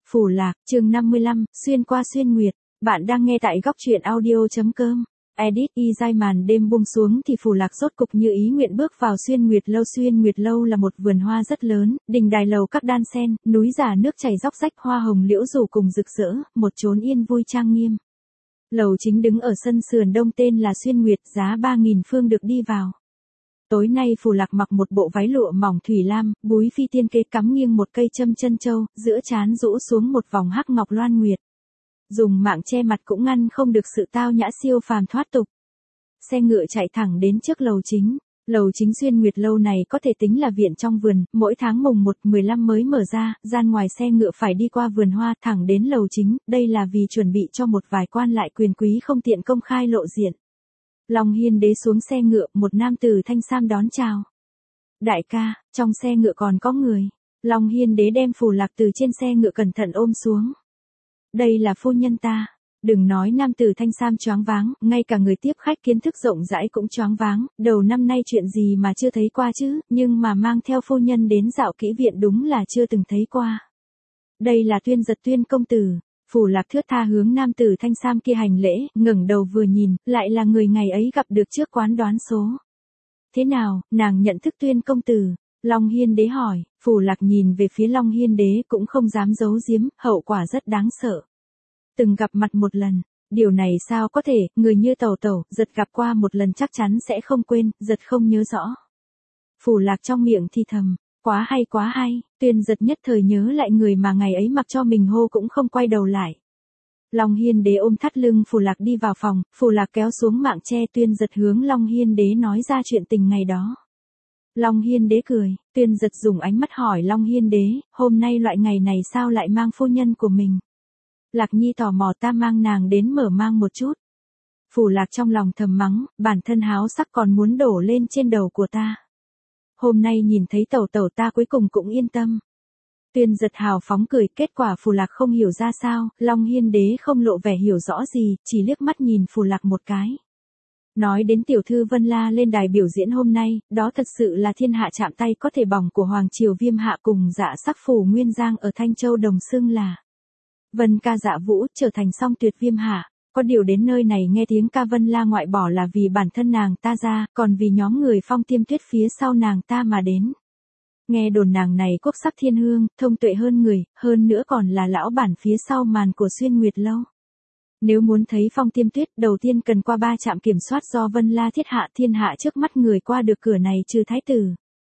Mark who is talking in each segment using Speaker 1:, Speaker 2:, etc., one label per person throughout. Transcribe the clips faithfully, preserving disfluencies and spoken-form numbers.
Speaker 1: Phù Lạc, chương năm mươi lăm, xuyên qua xuyên nguyệt. Bạn đang nghe tại góc truyện audio.com. Edit y dai màn đêm buông xuống thì Phù Lạc rốt cục như ý nguyện bước vào xuyên nguyệt lâu. Xuyên nguyệt lâu là một vườn hoa rất lớn, đình đài lầu các đan sen, núi giả nước chảy róc rách, hoa hồng liễu rủ cùng rực rỡ, một chốn yên vui trang nghiêm. Lầu chính đứng ở sân sườn đông tên là Xuyên Nguyệt, giá ba nghìn phương được đi vào. Tối nay Phù Lạc mặc một bộ váy lụa mỏng thủy lam, búi phi tiên kế cắm nghiêng một cây châm chân châu, giữa trán rũ xuống một vòng hắc ngọc loan nguyệt. Dùng mạng che mặt cũng ngăn không được sự tao nhã siêu phàm thoát tục. Xe ngựa chạy thẳng đến trước lầu chính. Lầu chính Xuyên Nguyệt lâu này có thể tính là viện trong vườn, mỗi tháng mùng một, mười lăm mới mở ra, gian ngoài xe ngựa phải đi qua vườn hoa thẳng đến lầu chính, đây là vì chuẩn bị cho một vài quan lại quyền quý không tiện công khai lộ diện. Long Hiên Đế xuống xe ngựa, một nam tử thanh sam đón chào. Đại ca, trong xe ngựa còn có người. Long Hiên Đế đem Phù Lạc từ trên xe ngựa cẩn thận ôm xuống. Đây là phu nhân ta. Đừng nói nam tử thanh sam choáng váng, ngay cả người tiếp khách kiến thức rộng rãi cũng choáng váng, đầu năm nay chuyện gì mà chưa thấy qua chứ, nhưng mà mang theo phu nhân đến dạo kỹ viện đúng là chưa từng thấy qua. Đây là Tuyên Giật Tuyên công tử. Phù Lạc thướt tha hướng nam tử thanh sam kia hành lễ, ngẩng đầu vừa nhìn, lại là người ngày ấy gặp được trước quán đoán số. Thế nào, nàng nhận thức Tuyên công tử? Long Hiên Đế hỏi. Phù Lạc nhìn về phía Long Hiên Đế cũng không dám giấu giếm, hậu quả rất đáng sợ. Từng gặp mặt một lần, điều này sao có thể, người như Tẩu Tẩu, Giật gặp qua một lần chắc chắn sẽ không quên, Giật không nhớ rõ. Phù Lạc trong miệng thì thầm, quá hay quá hay. Tuyên Giật nhất thời nhớ lại người mà ngày ấy mặc cho mình hô cũng không quay đầu lại. Long Hiên Đế ôm thắt lưng Phù Lạc đi vào phòng, Phù Lạc kéo xuống mạng che. Tuyên Giật hướng Long Hiên Đế nói ra chuyện tình ngày đó. Long Hiên Đế cười. Tuyên Giật dùng ánh mắt hỏi Long Hiên Đế, hôm nay loại ngày này sao lại mang phu nhân của mình? Lạc Nhi tò mò, ta mang nàng đến mở mang một chút. Phù Lạc trong lòng thầm mắng, bản thân háo sắc còn muốn đổ lên trên đầu của ta. Hôm nay nhìn thấy Tẩu Tẩu ta cuối cùng cũng yên tâm. Tuyên Giật hào phóng cười, kết quả Phù Lạc không hiểu ra sao, Long Hiên Đế không lộ vẻ hiểu rõ gì, chỉ liếc mắt nhìn Phù Lạc một cái. Nói đến tiểu thư Vân La lên đài biểu diễn hôm nay, đó thật sự là thiên hạ chạm tay có thể bỏng của Hoàng Triều Viêm Hạ cùng Dạ Sắc Phủ Nguyên Giang ở Thanh Châu đồng xưng là Vân ca Dạ Vũ, trở thành song tuyệt Viêm Hạ. Có điều đến nơi này nghe tiếng ca Vân La ngoại bỏ là vì bản thân nàng ta ra, còn vì nhóm người Phong Tiêm Tuyết phía sau nàng ta mà đến. Nghe đồn nàng này quốc sắc thiên hương, thông tuệ hơn người, hơn nữa còn là lão bản phía sau màn của Xuyên Nguyệt lâu. Nếu muốn thấy Phong Tiêm Tuyết, đầu tiên cần qua ba trạm kiểm soát do Vân La thiết hạ, thiên hạ trước mắt người qua được cửa này trừ Thái tử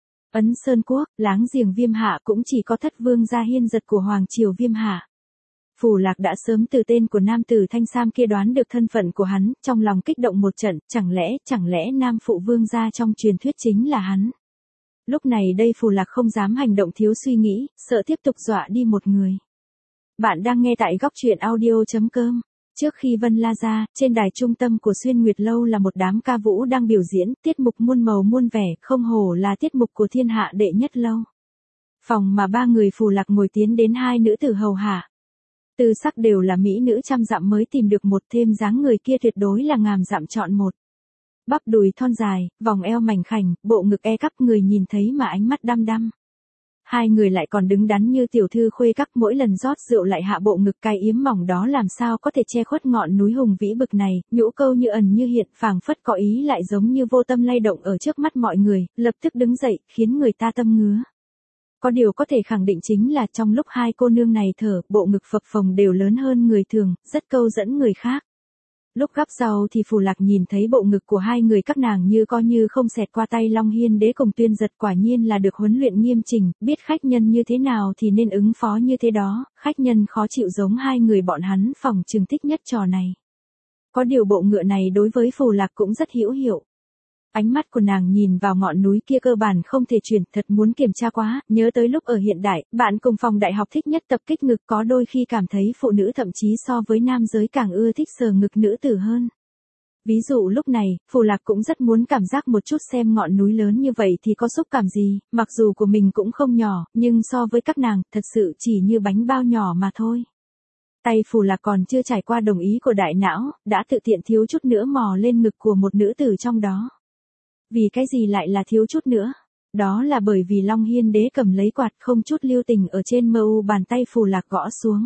Speaker 1: Ấn Sơn Quốc, láng giềng Viêm Hạ cũng chỉ có Thất Vương gia Hiên Giật của Hoàng Triều Viêm Hạ. Phù Lạc đã sớm từ tên của nam tử thanh sam kia đoán được thân phận của hắn, trong lòng kích động một trận, chẳng lẽ, chẳng lẽ nam phụ vương gia trong truyền thuyết chính là hắn. Lúc này đây Phù Lạc không dám hành động thiếu suy nghĩ, sợ tiếp tục dọa đi một người. Bạn đang nghe tại góc truyện audio.com. Trước khi Vân La ra, trên đài trung tâm của Xuyên Nguyệt lâu là một đám ca vũ đang biểu diễn, tiết mục muôn màu muôn vẻ, không hổ là tiết mục của thiên hạ đệ nhất lâu. Phòng mà ba người Phù Lạc ngồi tiến đến hai nữ tử hầu hạ. Tư sắc đều là mỹ nữ trăm dặm mới tìm được một, thêm dáng người kia tuyệt đối là ngàn dặm chọn một. Bắp đùi thon dài, vòng eo mảnh khảnh, bộ ngực e cắp, người nhìn thấy mà ánh mắt đăm đăm. Hai người lại còn đứng đắn như tiểu thư khuê các, mỗi lần rót rượu lại hạ bộ ngực cái yếm mỏng đó làm sao có thể che khuất ngọn núi hùng vĩ bực này, nhũ câu như ẩn như hiện, phảng phất có ý lại giống như vô tâm lay động ở trước mắt mọi người, lập tức đứng dậy, khiến người ta tâm ngứa. Có điều có thể khẳng định chính là trong lúc hai cô nương này thở, bộ ngực phập phồng đều lớn hơn người thường, rất câu dẫn người khác. Lúc gắp rau thì Phù Lạc nhìn thấy bộ ngực của hai người các nàng như coi như không xẹt qua tay. Long Hiên Đế cùng Tuyên Giật quả nhiên là được huấn luyện nghiêm chỉnh, biết khách nhân như thế nào thì nên ứng phó như thế đó, khách nhân khó chịu giống hai người bọn hắn phòng trường thích nhất trò này. Có điều bộ ngựa này đối với Phù Lạc cũng rất hữu hiệu. Ánh mắt của nàng nhìn vào ngọn núi kia cơ bản không thể chuyển, thật muốn kiểm tra quá, nhớ tới lúc ở hiện đại, bạn cùng phòng đại học thích nhất tập kích ngực, có đôi khi cảm thấy phụ nữ thậm chí so với nam giới càng ưa thích sờ ngực nữ tử hơn. Ví dụ lúc này, Phù Lạc cũng rất muốn cảm giác một chút xem ngọn núi lớn như vậy thì có xúc cảm gì, mặc dù của mình cũng không nhỏ, nhưng so với các nàng, thật sự chỉ như bánh bao nhỏ mà thôi. Tay Phù Lạc còn chưa trải qua đồng ý của đại não, đã tự tiện thiếu chút nữa mò lên ngực của một nữ tử trong đó. Vì cái gì lại là thiếu chút nữa? Đó là bởi vì Long Hiên Đế cầm lấy quạt không chút lưu tình ở trên mờ u bàn tay Phù Lạc gõ xuống.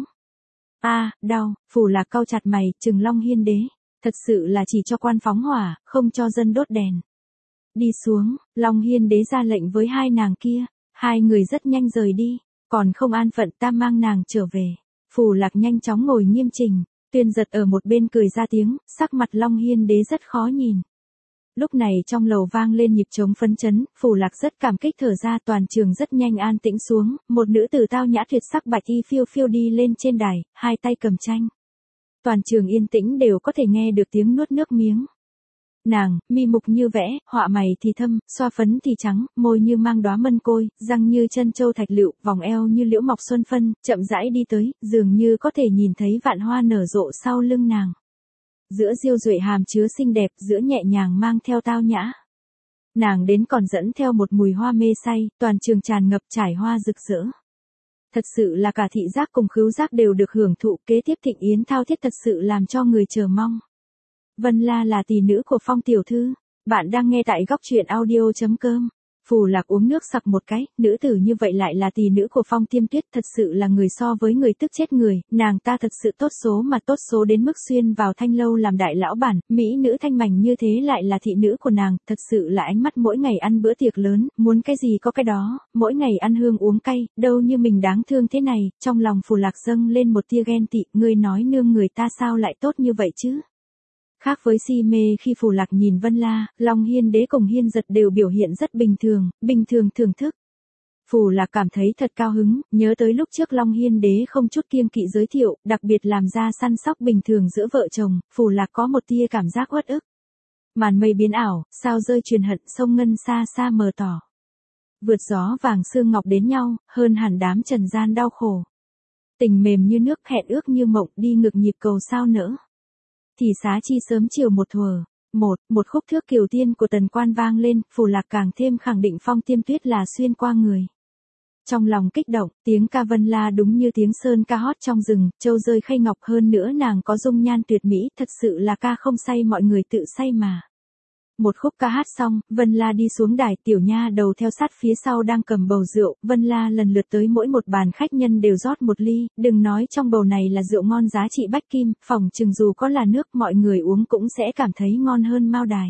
Speaker 1: A, đau, Phù Lạc cau chặt mày, trừng Long Hiên Đế. Thật sự là chỉ cho quan phóng hỏa, không cho dân đốt đèn. Đi xuống, Long Hiên Đế ra lệnh với hai nàng kia. Hai người rất nhanh rời đi. Còn không an phận ta mang nàng trở về. Phù Lạc nhanh chóng ngồi nghiêm chỉnh. Tuyên Giật ở một bên cười ra tiếng, sắc mặt Long Hiên Đế rất khó nhìn. Lúc này trong lầu vang lên nhịp trống phấn chấn, Phù Lạc rất cảm kích thở ra, toàn trường rất nhanh an tĩnh xuống, một nữ tử tao nhã tuyệt sắc bạch y phiêu phiêu đi lên trên đài, hai tay cầm tranh. Toàn trường yên tĩnh đều có thể nghe được tiếng nuốt nước miếng. Nàng, mi mục như vẽ, họa mày thì thâm, xoa phấn thì trắng, môi như mang đóa mân côi, răng như chân châu thạch lựu, vòng eo như liễu mọc xuân phân, chậm rãi đi tới, dường như có thể nhìn thấy vạn hoa nở rộ sau lưng nàng. Giữa diêu duệ hàm chứa xinh đẹp, giữa nhẹ nhàng mang theo tao nhã. Nàng đến còn dẫn theo một mùi hoa mê say, toàn trường tràn ngập trải hoa rực rỡ. Thật sự là cả thị giác cùng khứu giác đều được hưởng thụ, kế tiếp thịnh yến thao thiết thật sự làm cho người chờ mong. Vân La là tỷ nữ của Phong tiểu thư. Bạn đang nghe tại góc truyện audio chấm com. Phù Lạc uống nước sặc một cái, nữ tử như vậy lại là tỷ nữ của Phong Tiêm Tuyết, thật sự là người so với người tức chết người, nàng ta thật sự tốt số mà tốt số đến mức xuyên vào thanh lâu làm đại lão bản, mỹ nữ thanh mảnh như thế lại là thị nữ của nàng, thật sự là ánh mắt mỗi ngày ăn bữa tiệc lớn, muốn cái gì có cái đó, mỗi ngày ăn hương uống cay, đâu như mình đáng thương thế này, trong lòng Phù Lạc dâng lên một tia ghen tị, ngươi nói nương người ta sao lại tốt như vậy chứ? Khác với si mê khi Phù Lạc nhìn Vân La, Long Hiên Đế cùng Hiên Giật đều biểu hiện rất bình thường, bình thường thưởng thức. Phù Lạc cảm thấy thật cao hứng, nhớ tới lúc trước Long Hiên Đế không chút kiêng kỵ giới thiệu, đặc biệt làm ra săn sóc bình thường giữa vợ chồng, Phù Lạc có một tia cảm giác uất ức. Màn mây biến ảo, sao rơi truyền hận, sông ngân xa xa mờ tỏ. Vượt gió vàng xương ngọc đến nhau, hơn hẳn đám trần gian đau khổ. Tình mềm như nước, hẹn ước như mộng, đi ngược nhịp cầu sao nỡ. Thì xá chi sớm chiều một thuở. Một, một khúc thước kiều tiên của Tần Quan vang lên, Phù Lạc càng thêm khẳng định Phong Tiêm Tuyết là xuyên qua người. Trong lòng kích động, tiếng ca Vân La đúng như tiếng sơn ca hót trong rừng, châu rơi khay ngọc, hơn nữa nàng có dung nhan tuyệt mỹ, thật sự là ca không say mọi người tự say mà. Một khúc ca hát xong, Vân La đi xuống đài, tiểu nha đầu theo sát phía sau đang cầm bầu rượu, Vân La lần lượt tới mỗi một bàn khách nhân đều rót một ly, đừng nói trong bầu này là rượu ngon giá trị bách kim, phỏng chừng dù có là nước mọi người uống cũng sẽ cảm thấy ngon hơn mao đài.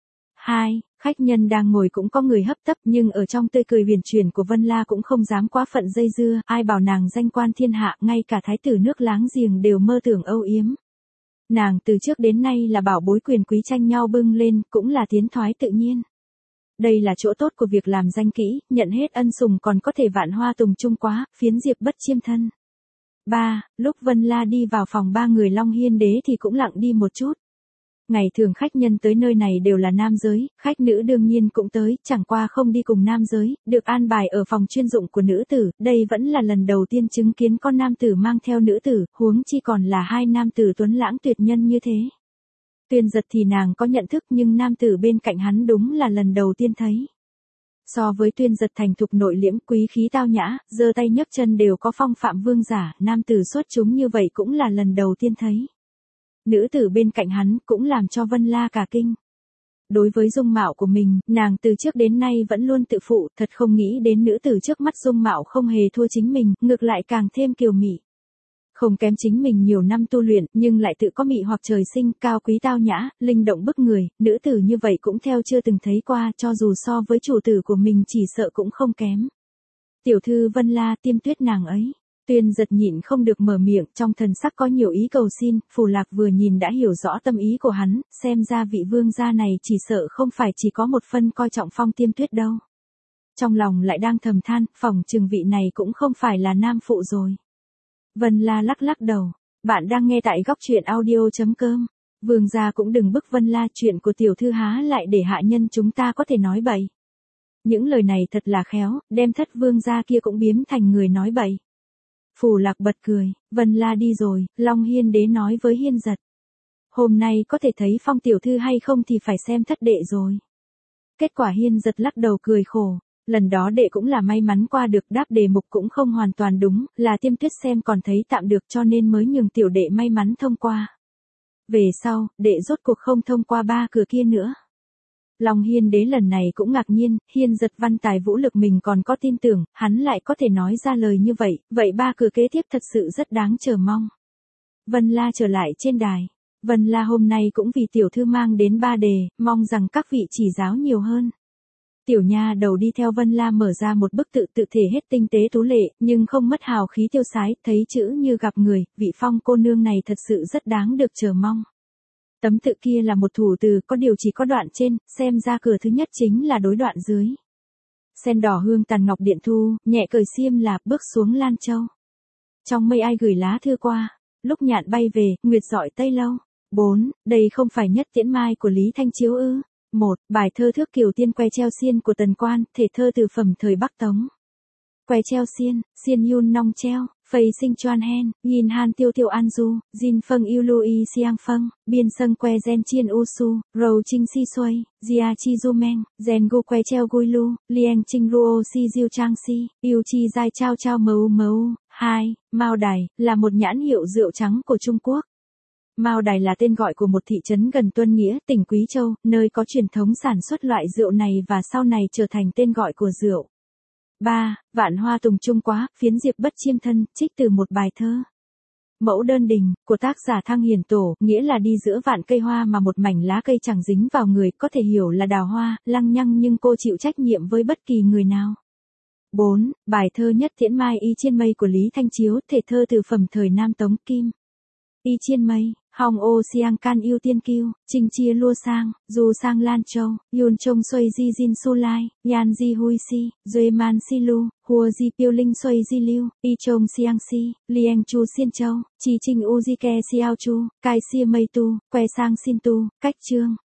Speaker 1: Hai, khách nhân đang ngồi cũng có người hấp tấp, nhưng ở trong tươi cười huyền chuyển của Vân La cũng không dám quá phận dây dưa, ai bảo nàng danh quan thiên hạ, ngay cả thái tử nước láng giềng đều mơ tưởng âu yếm. Nàng từ trước đến nay là bảo bối quyền quý tranh nhau bưng lên, cũng là tiến thoái tự nhiên. Đây là chỗ tốt của việc làm danh kỹ, nhận hết ân sủng còn có thể vạn hoa tùng chung quá, phiến diệp bất chiêm thân. Ba, lúc Vân La đi vào phòng ba người Long Hiên Đế thì cũng lặng đi một chút. Ngày thường khách nhân tới nơi này đều là nam giới, khách nữ đương nhiên cũng tới, chẳng qua không đi cùng nam giới, được an bài ở phòng chuyên dụng của nữ tử, đây vẫn là lần đầu tiên chứng kiến con nam tử mang theo nữ tử, huống chi còn là hai nam tử tuấn lãng tuyệt nhân như thế. Tuyên Giật thì nàng có nhận thức nhưng nam tử bên cạnh hắn đúng là lần đầu tiên thấy. So với Tuyên Giật thành thục nội liễm, quý khí tao nhã, giơ tay nhấc chân đều có phong phạm vương giả, nam tử xuất chúng như vậy cũng là lần đầu tiên thấy. Nữ tử bên cạnh hắn cũng làm cho Vân La cả kinh. Đối với dung mạo của mình, nàng từ trước đến nay vẫn luôn tự phụ, thật không nghĩ đến nữ tử trước mắt dung mạo không hề thua chính mình, ngược lại càng thêm kiều mị. Không kém chính mình nhiều năm tu luyện, nhưng lại tự có mị hoặc trời sinh, cao quý tao nhã, linh động bức người, nữ tử như vậy cũng theo chưa từng thấy qua, cho dù so với chủ tử của mình chỉ sợ cũng không kém. Tiểu thư Vân La, Tiêm Tuyết nàng ấy. Tuyên Giật nhịn không được mở miệng, trong thần sắc có nhiều ý cầu xin, Phù Lạc vừa nhìn đã hiểu rõ tâm ý của hắn, xem ra vị vương gia này chỉ sợ không phải chỉ có một phân coi trọng Phong Tiêm Tuyết đâu. Trong lòng lại đang thầm than, phỏng chừng vị này cũng không phải là nam phụ rồi. Vân La lắc lắc đầu, bạn đang nghe tại góc truyện audio chấm com. Vương gia cũng đừng bức Vân La, chuyện của tiểu thư há lại để hạ nhân chúng ta có thể nói bậy. Những lời này thật là khéo, đem thất vương gia kia cũng biến thành người nói bậy. Phù Lạc bật cười, Vân La đi rồi, Long Hiên Đế nói với Hiên Giật. Hôm nay có thể thấy Phong tiểu thư hay không thì phải xem thất đệ rồi. Kết quả Hiên Giật lắc đầu cười khổ, lần đó đệ cũng là may mắn qua được, đáp đề mục cũng không hoàn toàn đúng, là Tiêm Tuyết xem còn thấy tạm được cho nên mới nhường tiểu đệ may mắn thông qua. Về sau, đệ rốt cuộc không thông qua ba cửa kia nữa. Long Hiên Đế lần này cũng ngạc nhiên, Hiên giật văn tài vũ lực mình còn có tin tưởng, hắn lại có thể nói ra lời như vậy, vậy ba cửa kế tiếp thật sự rất đáng chờ mong. Vân La trở lại trên đài. Vân La hôm nay cũng vì tiểu thư mang đến ba đề, mong rằng các vị chỉ giáo nhiều hơn. Tiểu nha đầu đi theo Vân La mở ra một bức tự tự thể hết tinh tế tú lệ, nhưng không mất hào khí tiêu sái, thấy chữ như gặp người, vị Phong cô nương này thật sự rất đáng được chờ mong. Tấm tự kia là một thủ từ, có điều chỉ có đoạn trên, xem ra cửa thứ nhất chính là đối đoạn dưới. Sen đỏ hương tàn ngọc điện thu, nhẹ cởi xiêm là bước xuống Lan Châu. Trong mây ai gửi lá thư qua, lúc nhạn bay về, nguyệt dọi tây lâu. bốn. Đây không phải nhất tiễn mai của Lý Thanh Chiếu ư? một. Bài thơ thước kiều tiên que treo xiên của Tần Quan, thể thơ từ phẩm thời Bắc Tống. Que treo xiên, xiên yun nong treo, phây sinh choan hen, yin han tiêu tiêu an du, jin phâng yêu lui siang phâng, biên sâng que gen chiên u su, rầu trinh si xuây, jia chi du meng, gen gu que treo gui lu, lieng trinh ruo si diêu trang si, yêu chi dai trao trao mấu mấu. hai. Mao Đài, là một nhãn hiệu rượu trắng của Trung Quốc. Mao Đài là tên gọi của một thị trấn gần Tuân Nghĩa, tỉnh Quý Châu, nơi có truyền thống sản xuất loại rượu này và sau này trở thành tên gọi của rượu. ba. Vạn hoa tùng trung quá, phiến diệp bất chiêm thân, trích từ một bài thơ. Mẫu đơn đình, của tác giả Thăng Hiền Tổ, nghĩa là đi giữa vạn cây hoa mà một mảnh lá cây chẳng dính vào người, có thể hiểu là đào hoa, lăng nhăng nhưng cô chịu trách nhiệm với bất kỳ người nào. bốn. Bài thơ nhất tiễn mai y trên mây của Lý Thanh Chiếu, thể thơ từ phẩm thời Nam Tống Kim. Y trên mây, hong ô siang can yêu tiên kiêu, trinh chia lua sang, dù sang Lan Châu, yun trông xoay di jin su lai, yan di hui si, duy man si lu, hùa di piêu linh xoay di lưu, y trông siang si, lieng chu xiên châu, chi trinh u di ke siao chu, cai xia mây tu, que sang xin tu, cách trương.